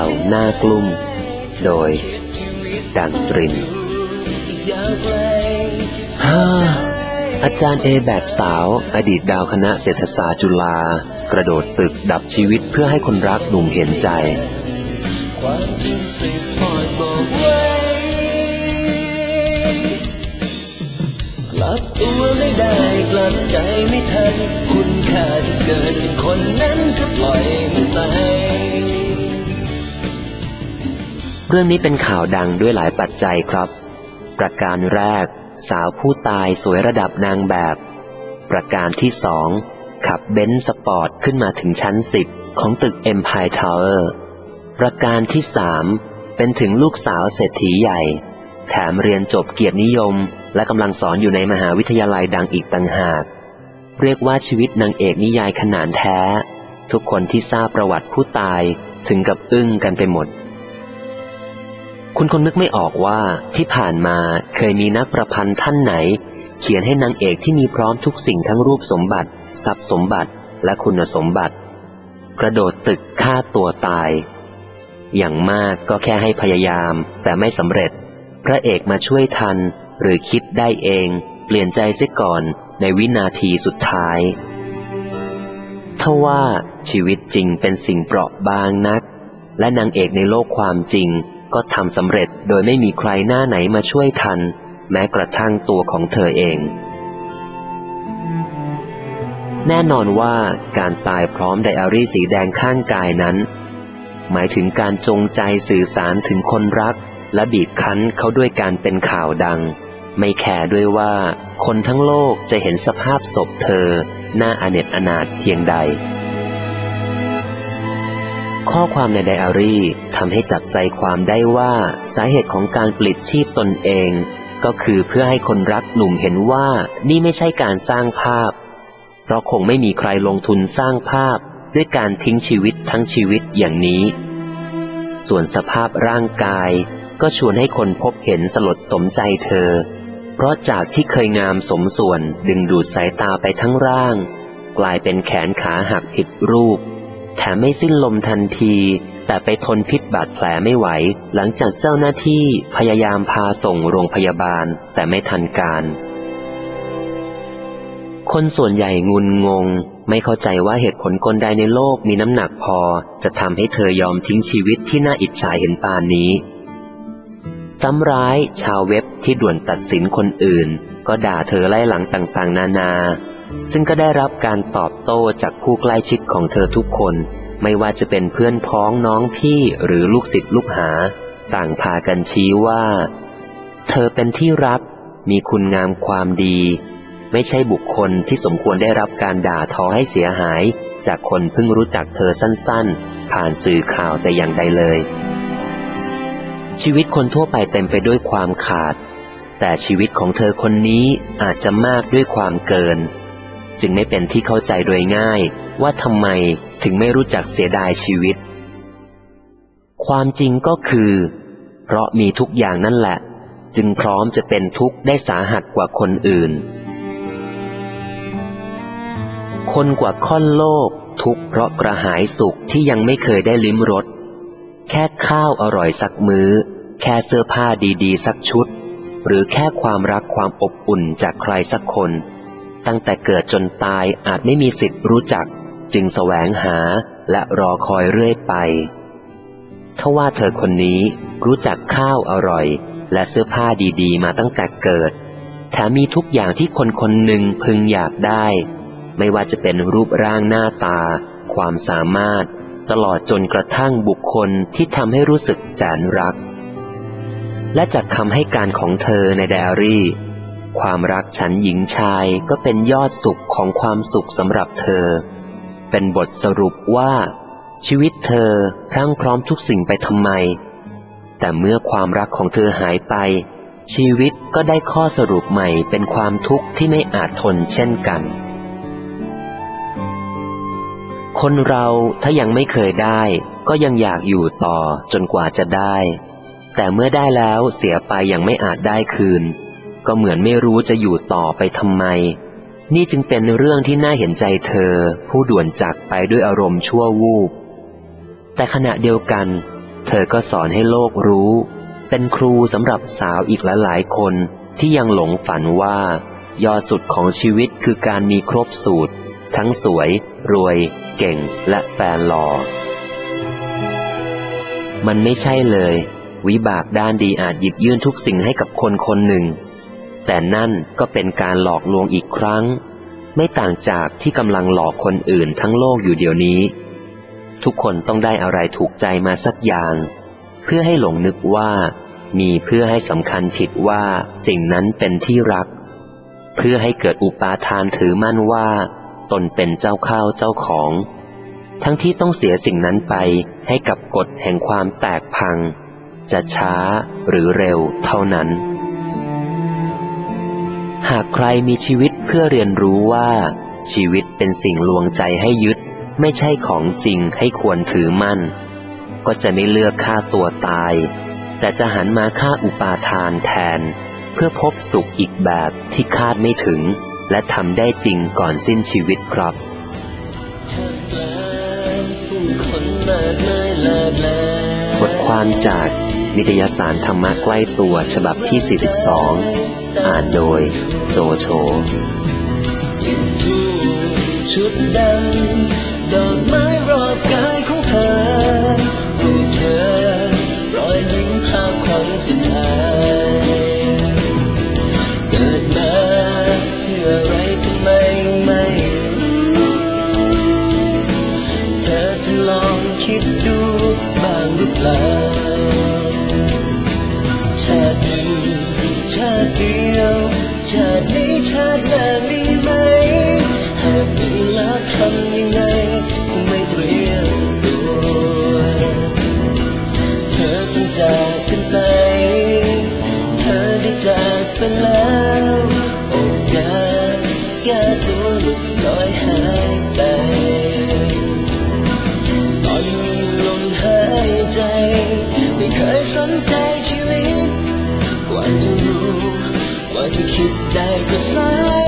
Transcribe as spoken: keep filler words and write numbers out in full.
หน้ากลุ่มโดยดังตรินฮ่าอาจารย์เอแบกสาวอดีตดาวคณะเศรษฐศาสตร์จุฬากระโดดตึกดับชีวิตเพื่อให้คนรักหนุ่มเห็นใจกลับตัวไม่ได้กลับใจไม่ทันคุณค่าที่เกิดเป็นคนนั้นก็ปล่อยมันไปเรื่องนี้เป็นข่าวดังด้วยหลายปัจจัยครับประการแรกสาวผู้ตายสวยระดับนางแบบประการที่สองขับเบนซ์สปอร์ตขึ้นมาถึงชั้นสิบของตึก Empire Tower ประการที่สามเป็นถึงลูกสาวเศรษฐีใหญ่แถมเรียนจบเกียรตินิยมและกำลังสอนอยู่ในมหาวิทยาลัยดังอีกต่างหากเรียกว่าชีวิตนางเอกนิยายขนานแท้ทุกคนที่ทราบประวัติผู้ตายถึงกับอึ้งกันไปหมดคุณคงนึกไม่ออกว่าที่ผ่านมาเคยมีนักประพันธ์ท่านไหนเขียนให้นางเอกที่มีพร้อมทุกสิ่งทั้งรูปสมบัติทรัพย์สมบัติและคุณสมบัติกระโดดตึกฆ่าตัวตายอย่างมากก็แค่ให้พยายามแต่ไม่สำเร็จพระเอกมาช่วยทันหรือคิดได้เองเปลี่ยนใจเสียก่อนในวินาทีสุดท้ายทว่าชีวิตจริงเป็นสิ่งเปราะบางนักและนางเอกในโลกความจริงก็ทำสำเร็จโดยไม่มีใครหน้าไหนมาช่วยทันแม้กระทั่งตัวของเธอเองแน่นอนว่าการตายพร้อมไดอารี่สีแดงข้างกายนั้นหมายถึงการจงใจสื่อสารถึงคนรักและบีบคั้นเขาด้วยการเป็นข่าวดังไม่แคร์ด้วยว่าคนทั้งโลกจะเห็นสภาพศพเธอน่าอเนจอนาถเพียงใดข้อความในไดอารี่ทำให้จับใจความได้ว่าสาเหตุของการปลิดชีพตนเองก็คือเพื่อให้คนรักหนุ่มเห็นว่านี่ไม่ใช่การสร้างภาพเพราะคงไม่มีใครลงทุนสร้างภาพด้วยการทิ้งชีวิตทั้งชีวิตอย่างนี้ส่วนสภาพร่างกายก็ชวนให้คนพบเห็นสลดสมใจเธอเพราะจากที่เคยงามสมส่วนดึงดูดสายตาไปทั้งร่างกลายเป็นแขนขาหักผิดรูปแถมไม่สิ้นลมทันทีแต่ไปทนพิษบาดแผลไม่ไหวหลังจากเจ้าหน้าที่พยายามพาส่งโรงพยาบาลแต่ไม่ทันการคนส่วนใหญ่งุนงงไม่เข้าใจว่าเหตุผลกลใดในโลกมีน้ำหนักพอจะทำให้เธอยอมทิ้งชีวิตที่น่าอิจฉาเห็นปานนี้ซ้ำร้ายชาวเว็บที่ด่วนตัดสินคนอื่นก็ด่าเธอไล่หลังต่างๆนานาซึ่งก็ได้รับการตอบโต้จากผู้ใกล้ชิดของเธอทุกคนไม่ว่าจะเป็นเพื่อนพ้องน้องพี่หรือลูกศิษย์ลูกหาต่างพากันชี้ว่าเธอเป็นที่รักมีคุณงามความดีไม่ใช่บุคคลที่สมควรได้รับการด่าทอให้เสียหายจากคนเพิ่งรู้จักเธอสั้นๆผ่านสื่อข่าวแต่อย่างใดเลยชีวิตคนทั่วไปเต็มไปด้วยความขาดแต่ชีวิตของเธอคนนี้อาจจะมากด้วยความเกินจึงไม่เป็นที่เข้าใจโดยง่ายว่าทำไมถึงไม่รู้จักเสียดายชีวิตความจริงก็คือเพราะมีทุกอย่างนั่นแหละจึงพร้อมจะเป็นทุกข์ได้สาหัสกว่าคนอื่นคนกว่าค่อนโลกทุกข์เพราะกระหายสุขที่ยังไม่เคยได้ลิ้มรสแค่ข้าวอร่อยสักมื้อแค่เสื้อผ้าดีๆสักชุดหรือแค่ความรักความอบอุ่นจากใครสักคนตั้งแต่เกิดจนตายอาจไม่มีสิทธิ์รู้จักจึงแสวงหาและรอคอยเรื่อยไปทว่าเธอคนนี้รู้จักข้าวอร่อยและเสื้อผ้าดีๆมาตั้งแต่เกิดแถมมีทุกอย่างที่คนคนหนึ่งพึงอยากได้ไม่ว่าจะเป็นรูปร่างหน้าตาความสามารถตลอดจนกระทั่งบุคคลที่ทำให้รู้สึกแสนรักและจากคำให้การของเธอในไดอารี่ความรักฉันหญิงชายก็เป็นยอดสุขของความสุขสำหรับเธอเป็นบทสรุปว่าชีวิตเธอพรั่งพร้อมทุกสิ่งไปทำไมแต่เมื่อความรักของเธอหายไปชีวิตก็ได้ข้อสรุปใหม่เป็นความทุกข์ที่ไม่อาจทนเช่นกันคนเราถ้ายังไม่เคยได้ก็ยังอยากอยู่ต่อจนกว่าจะได้แต่เมื่อได้แล้วเสียไปยังไม่อาจได้คืนก็เหมือนไม่รู้จะอยู่ต่อไปทำไมนี่จึงเป็นเรื่องที่น่าเห็นใจเธอผู้ด่วนจากไปด้วยอารมณ์ชั่ววูบแต่ขณะเดียวกันเธอก็สอนให้โลกรู้เป็นครูสำหรับสาวอีกหลายๆคนที่ยังหลงฝันว่ายอดสุดของชีวิตคือการมีครบสูตรทั้งสวยรวยเก่งและแฟนหล่อมันไม่ใช่เลยวิบากด้านดีอาจหยิบยื่นทุกสิ่งให้กับคนคนหนึ่งแต่นั่นก็เป็นการหลอกลวงอีกครั้งไม่ต่างจากที่กำลังหลอกคนอื่นทั้งโลกอยู่เดี๋ยวนี้ทุกคนต้องได้อะไรถูกใจมาสักอย่างเพื่อให้หลงนึกว่ามีเพื่อให้สำคัญผิดว่าสิ่งนั้นเป็นที่รักเพื่อให้เกิดอุปาทานถือมั่นว่าตนเป็นเจ้าข้าวเจ้าของทั้งที่ต้องเสียสิ่งนั้นไปให้กับกฎแห่งความแตกพังจะช้าหรือเร็วเท่านั้นหากใครมีชีวิตเพื่อเรียนรู้ว่าชีวิตเป็นสิ่งลวงใจให้ยึดไม่ใช่ของจริงให้ควรถือมั่นก็จะไม่เลือกฆ่าตัวตายแต่จะหันมาฆ่าอุปาทานแทนเพื่อพบสุขอีกแบบที่คาดไม่ถึงและทำได้จริงก่อนสิ้นชีวิตครับบทความจากนิตยสารธรรมะใกล้ตัวฉบับที่สี่สิบสองอ่านโดยโจโฉชุดดำดอกไม้รอบกายของเธอรูปเธอรอยยิ้มภาพความสุดท้ายเกิดมาเพื่ออะไรทำไมไม่รู้เธอจะลองคิดดูบ้างหรือเปล่าชาติหนึ่งชาติเดียวชาตินี้ชาติหน้ามีไหมหากมีแล้วทำยังไงคงไม่เปลี่ยนตัวเธอต้องจากกันไปเธอได้จากไปแล้วโอกาสแก้ตัวหลุดลอยหายไปตอนมีลมหายใจไม่เคยสนใจชีวิตกว่าจะรู้กว่าจะคิดได้ก็สาย